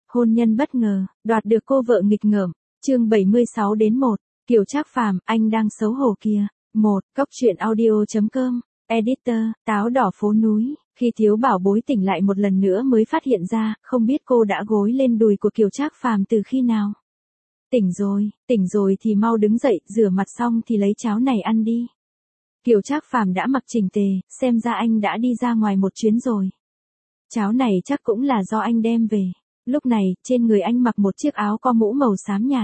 Hôn nhân bất ngờ, đoạt được cô vợ nghịch ngợm. Chương 76-1, Kiều Trác Phàm, anh đang xấu hổ kìa. 1. Cốc truyện audio.com. Editor, táo đỏ phố núi. Khi Thiếu Bảo Bối tỉnh lại một lần nữa mới phát hiện ra, không biết cô đã gối lên đùi của Kiều Trác Phàm từ khi nào. Tỉnh rồi thì mau đứng dậy, rửa mặt xong thì lấy cháo này ăn đi. Kiều Trác Phàm đã mặc chỉnh tề, xem ra anh đã đi ra ngoài một chuyến rồi. Cháo này chắc cũng là do anh đem về. Lúc này, trên người anh mặc một chiếc áo có mũ màu xám nhạt.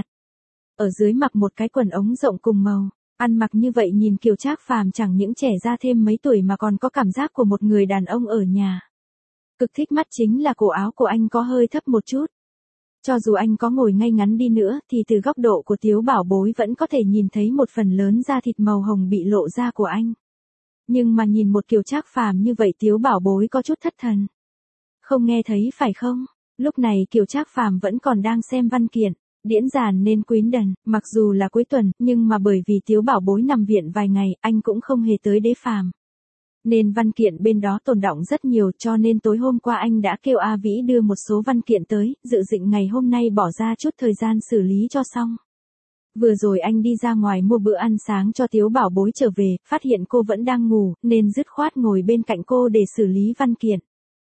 Ở dưới mặc một cái quần ống rộng cùng màu. Ăn mặc như vậy nhìn Kiều Trác Phàm chẳng những trẻ ra thêm mấy tuổi mà còn có cảm giác của một người đàn ông ở nhà. Cực thích mắt chính là cổ áo của anh có hơi thấp một chút. Cho dù anh có ngồi ngay ngắn đi nữa thì từ góc độ của Thiếu Bảo Bối vẫn có thể nhìn thấy một phần lớn da thịt màu hồng bị lộ ra của anh. Nhưng mà nhìn một Kiều Trác Phàm như vậy Thiếu Bảo Bối có chút thất thần. Không nghe thấy phải không? Lúc này Kiều Trác Phàm vẫn còn đang xem văn kiện. Điễn dàn nên Quýnh Đần, mặc dù là cuối tuần, nhưng mà bởi vì Thiếu Bảo Bối nằm viện vài ngày, anh cũng không hề tới Đế Phàm. Nên văn kiện bên đó tồn đọng rất nhiều cho nên tối hôm qua anh đã kêu A Vĩ đưa một số văn kiện tới, dự định ngày hôm nay bỏ ra chút thời gian xử lý cho xong. Vừa rồi anh đi ra ngoài mua bữa ăn sáng cho Thiếu Bảo Bối trở về, phát hiện cô vẫn đang ngủ, nên dứt khoát ngồi bên cạnh cô để xử lý văn kiện.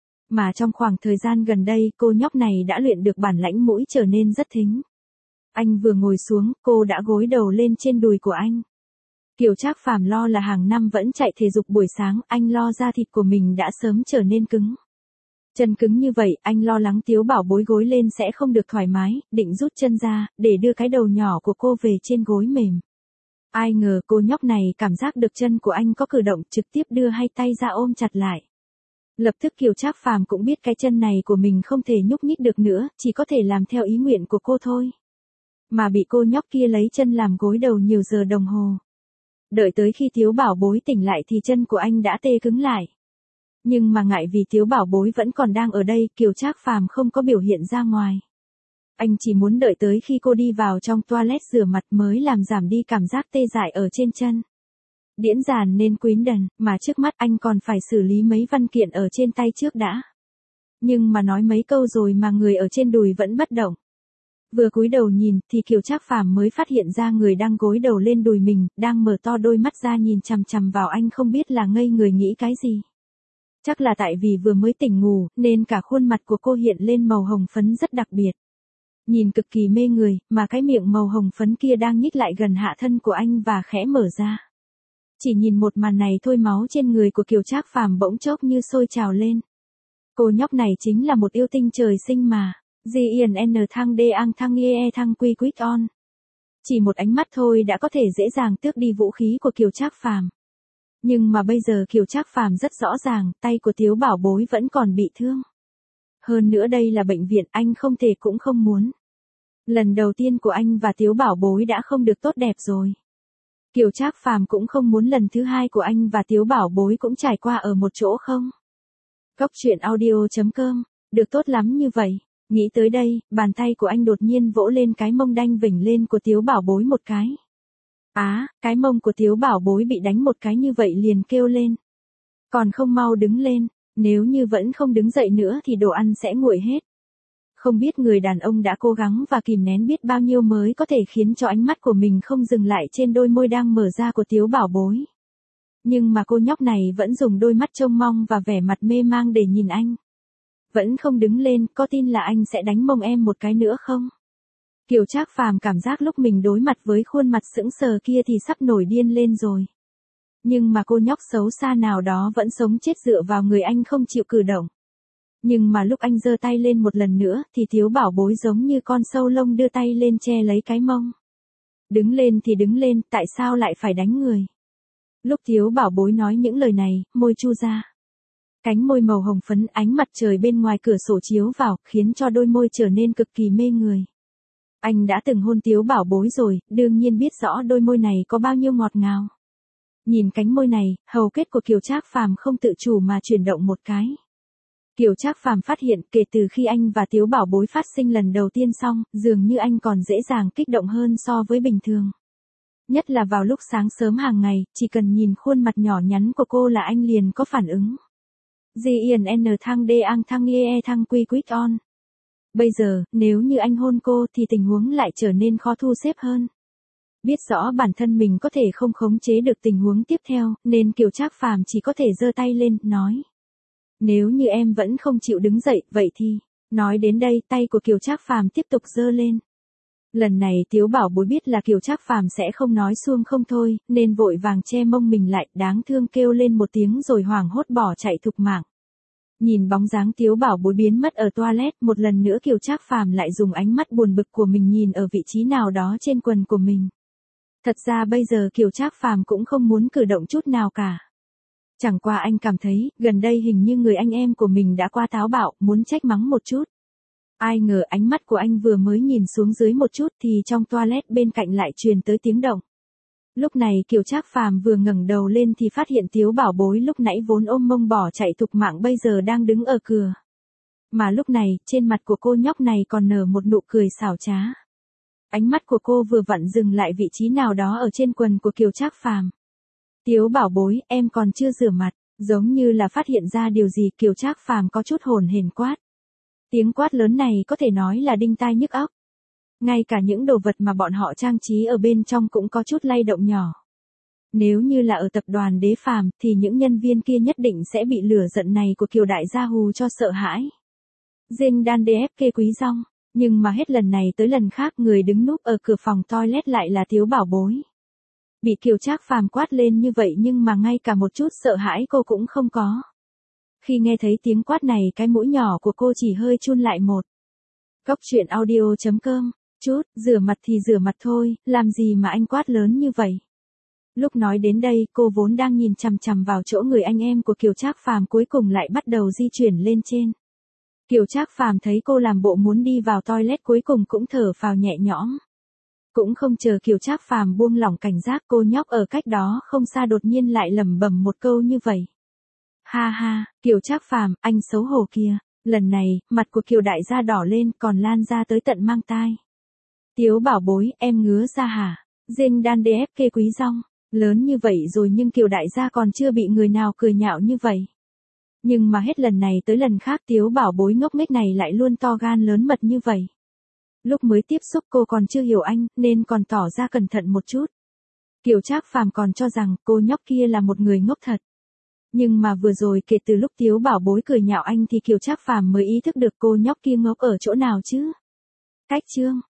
Mà trong khoảng thời gian gần đây cô nhóc này đã luyện được bản lãnh mũi trở nên rất thính. Anh vừa ngồi xuống, cô đã gối đầu lên trên đùi của anh. Kiều Trác Phàm lo là hàng năm vẫn chạy thể dục buổi sáng, anh lo da thịt của mình đã sớm trở nên cứng. Chân cứng như vậy, anh lo lắng Thiếu Bảo Bối gối lên sẽ không được thoải mái, định rút chân ra, để đưa cái đầu nhỏ của cô về trên gối mềm. Ai ngờ cô nhóc này cảm giác được chân của anh có cử động, trực tiếp đưa hai tay ra ôm chặt lại. Lập tức Kiều Trác Phàm cũng biết cái chân này của mình không thể nhúc nhích được nữa, chỉ có thể làm theo ý nguyện của cô thôi. Mà bị cô nhóc kia lấy chân làm gối đầu nhiều giờ đồng hồ. Đợi tới khi Thiếu Bảo Bối tỉnh lại thì chân của anh đã tê cứng lại. Nhưng mà ngại vì Thiếu Bảo Bối vẫn còn đang ở đây, Kiều Trác Phàm không có biểu hiện ra ngoài. Anh chỉ muốn đợi tới khi cô đi vào trong toilet rửa mặt mới làm giảm đi cảm giác tê dại ở trên chân. Điễn dàn nên Quýnh Đần, mà trước mắt anh còn phải xử lý mấy văn kiện ở trên tay trước đã. Nhưng mà nói mấy câu rồi mà người ở trên đùi vẫn bất động. Vừa cúi đầu nhìn thì Kiều Trác Phàm mới phát hiện ra người đang gối đầu lên đùi mình, đang mở to đôi mắt ra nhìn chằm chằm vào anh không biết là ngây người nghĩ cái gì. Chắc là tại vì vừa mới tỉnh ngủ, nên cả khuôn mặt của cô hiện lên màu hồng phấn rất đặc biệt. Nhìn cực kỳ mê người, mà cái miệng màu hồng phấn kia đang nhích lại gần hạ thân của anh và khẽ mở ra. Chỉ nhìn một màn này thôi máu trên người của Kiều Trác Phàm bỗng chốc như sôi trào lên. Cô nhóc này chính là một yêu tinh trời sinh mà. GIN thăng D ang thăng IE thăng quy quýt on. Chỉ một ánh mắt thôi đã có thể dễ dàng tước đi vũ khí của Kiều Trác Phàm. Nhưng mà bây giờ Kiều Trác Phàm rất rõ ràng, tay của Thiếu Bảo Bối vẫn còn bị thương. Hơn nữa đây là bệnh viện, anh không thể cũng không muốn. Lần đầu tiên của anh và Thiếu Bảo Bối đã không được tốt đẹp rồi. Kiều Trác Phàm cũng không muốn lần thứ hai của anh và Thiếu Bảo Bối cũng trải qua ở một chỗ không. Cốc truyện audio.com, được tốt lắm như vậy. Nghĩ tới đây, bàn tay của anh đột nhiên vỗ lên cái mông đanh vểnh lên của Thiếu Bảo Bối một cái. Cái mông của Thiếu Bảo Bối bị đánh một cái như vậy liền kêu lên. Còn không mau đứng lên, nếu như vẫn không đứng dậy nữa thì đồ ăn sẽ nguội hết. Không biết người đàn ông đã cố gắng và kìm nén biết bao nhiêu mới có thể khiến cho ánh mắt của mình không dừng lại trên đôi môi đang mở ra của Thiếu Bảo Bối. Nhưng mà cô nhóc này vẫn dùng đôi mắt trông mong và vẻ mặt mê mang để nhìn anh. Vẫn không đứng lên, có tin là anh sẽ đánh mông em một cái nữa không? Kiều Trác Phàm cảm giác lúc mình đối mặt với khuôn mặt sững sờ kia thì sắp nổi điên lên rồi. Nhưng mà cô nhóc xấu xa nào đó vẫn sống chết dựa vào người anh không chịu cử động. Nhưng mà lúc anh giơ tay lên một lần nữa thì Thiếu Bảo Bối giống như con sâu lông đưa tay lên che lấy cái mông. Đứng lên thì đứng lên, tại sao lại phải đánh người? Lúc Thiếu Bảo Bối nói những lời này, môi chu ra. Cánh môi màu hồng phấn, ánh mặt trời bên ngoài cửa sổ chiếu vào, khiến cho đôi môi trở nên cực kỳ mê người. Anh đã từng hôn Thiếu Bảo Bối rồi, đương nhiên biết rõ đôi môi này có bao nhiêu ngọt ngào. Nhìn cánh môi này, hầu kết của Kiều Trác Phàm không tự chủ mà chuyển động một cái. Kiều Trác Phàm phát hiện kể từ khi anh và Thiếu Bảo Bối phát sinh lần đầu tiên xong, dường như anh còn dễ dàng kích động hơn so với bình thường. Nhất là vào lúc sáng sớm hàng ngày, chỉ cần nhìn khuôn mặt nhỏ nhắn của cô là anh liền có phản ứng. GIN thăng D ang thăng IE thăng quy quýt on. Bây giờ, nếu như anh hôn cô thì tình huống lại trở nên khó thu xếp hơn. Biết rõ bản thân mình có thể không khống chế được tình huống tiếp theo, nên Kiều Trác Phàm chỉ có thể giơ tay lên, nói. Nếu như em vẫn không chịu đứng dậy, vậy thì. Nói đến đây, tay của Kiều Trác Phàm tiếp tục giơ lên. Lần này Tiếu Bảo Bối biết là Kiều Trác Phàm sẽ không nói suông không thôi, nên vội vàng che mông mình lại, đáng thương kêu lên một tiếng rồi hoảng hốt bỏ chạy thục mạng. Nhìn bóng dáng Tiếu Bảo Bối biến mất ở toilet, một lần nữa Kiều Trác Phàm lại dùng ánh mắt buồn bực của mình nhìn ở vị trí nào đó trên quần của mình. Thật ra bây giờ Kiều Trác Phàm cũng không muốn cử động chút nào cả. Chẳng qua anh cảm thấy, gần đây hình như người anh em của mình đã quá táo bạo, muốn trách mắng một chút. Ai ngờ ánh mắt của anh vừa mới nhìn xuống dưới một chút thì trong toilet bên cạnh lại truyền tới tiếng động. Lúc này Kiều Trác Phàm vừa ngẩng đầu lên thì phát hiện Tiếu Bảo Bối lúc nãy vốn ôm mông bỏ chạy thục mạng bây giờ đang đứng ở cửa. Mà lúc này, trên mặt của cô nhóc này còn nở một nụ cười xảo trá. Ánh mắt của cô vừa vặn dừng lại vị trí nào đó ở trên quần của Kiều Trác Phàm. Tiếu Bảo Bối, em còn chưa rửa mặt, giống như là phát hiện ra điều gì, Kiều Trác Phàm có chút hồn hển quát. Tiếng quát lớn này có thể nói là đinh tai nhức óc. Ngay cả những đồ vật mà bọn họ trang trí ở bên trong cũng có chút lay động nhỏ. Nếu như là ở tập đoàn Đế Phàm thì những nhân viên kia nhất định sẽ bị lửa giận này của Kiều đại gia hù cho sợ hãi. Dinh đan DFK Quý Rong, nhưng mà hết lần này tới lần khác người đứng núp ở cửa phòng toilet lại là Tiếu Bảo Bối. Bị Kiều Trác Phàm quát lên như vậy nhưng mà ngay cả một chút sợ hãi cô cũng không có. Khi nghe thấy tiếng quát này cái mũi nhỏ của cô chỉ hơi chun lại một. Góc truyện audio.com, chút, rửa mặt thì rửa mặt thôi, làm gì mà anh quát lớn như vậy. Lúc nói đến đây cô vốn đang nhìn chằm chằm vào chỗ người anh em của Kiều Trác Phàm cuối cùng lại bắt đầu di chuyển lên trên. Kiều Trác Phàm thấy cô làm bộ muốn đi vào toilet cuối cùng cũng thở phào nhẹ nhõm. Cũng không chờ Kiều Trác Phàm buông lỏng cảnh giác cô nhóc ở cách đó không xa đột nhiên lại lẩm bẩm một câu như vậy. Ha ha, Kiều Trác Phàm, anh xấu hổ kia. Lần này, mặt của Kiều đại gia đỏ lên còn lan ra tới tận mang tai. Tiếu Bảo Bối, em ngứa ra hả? Dinh đan DFK Quý Rong, lớn như vậy rồi nhưng Kiều đại gia còn chưa bị người nào cười nhạo như vậy. Nhưng mà hết lần này tới lần khác Tiếu Bảo Bối ngốc nghếch này lại luôn to gan lớn mật như vậy. Lúc mới tiếp xúc cô còn chưa hiểu anh, nên còn tỏ ra cẩn thận một chút. Kiều Trác Phàm còn cho rằng cô nhóc kia là một người ngốc thật. Nhưng mà vừa rồi kể từ lúc Tiếu Bảo Bối cười nhạo anh thì Kiều Trác Phàm mới ý thức được cô nhóc kia ngốc ở chỗ nào chứ. Cách chương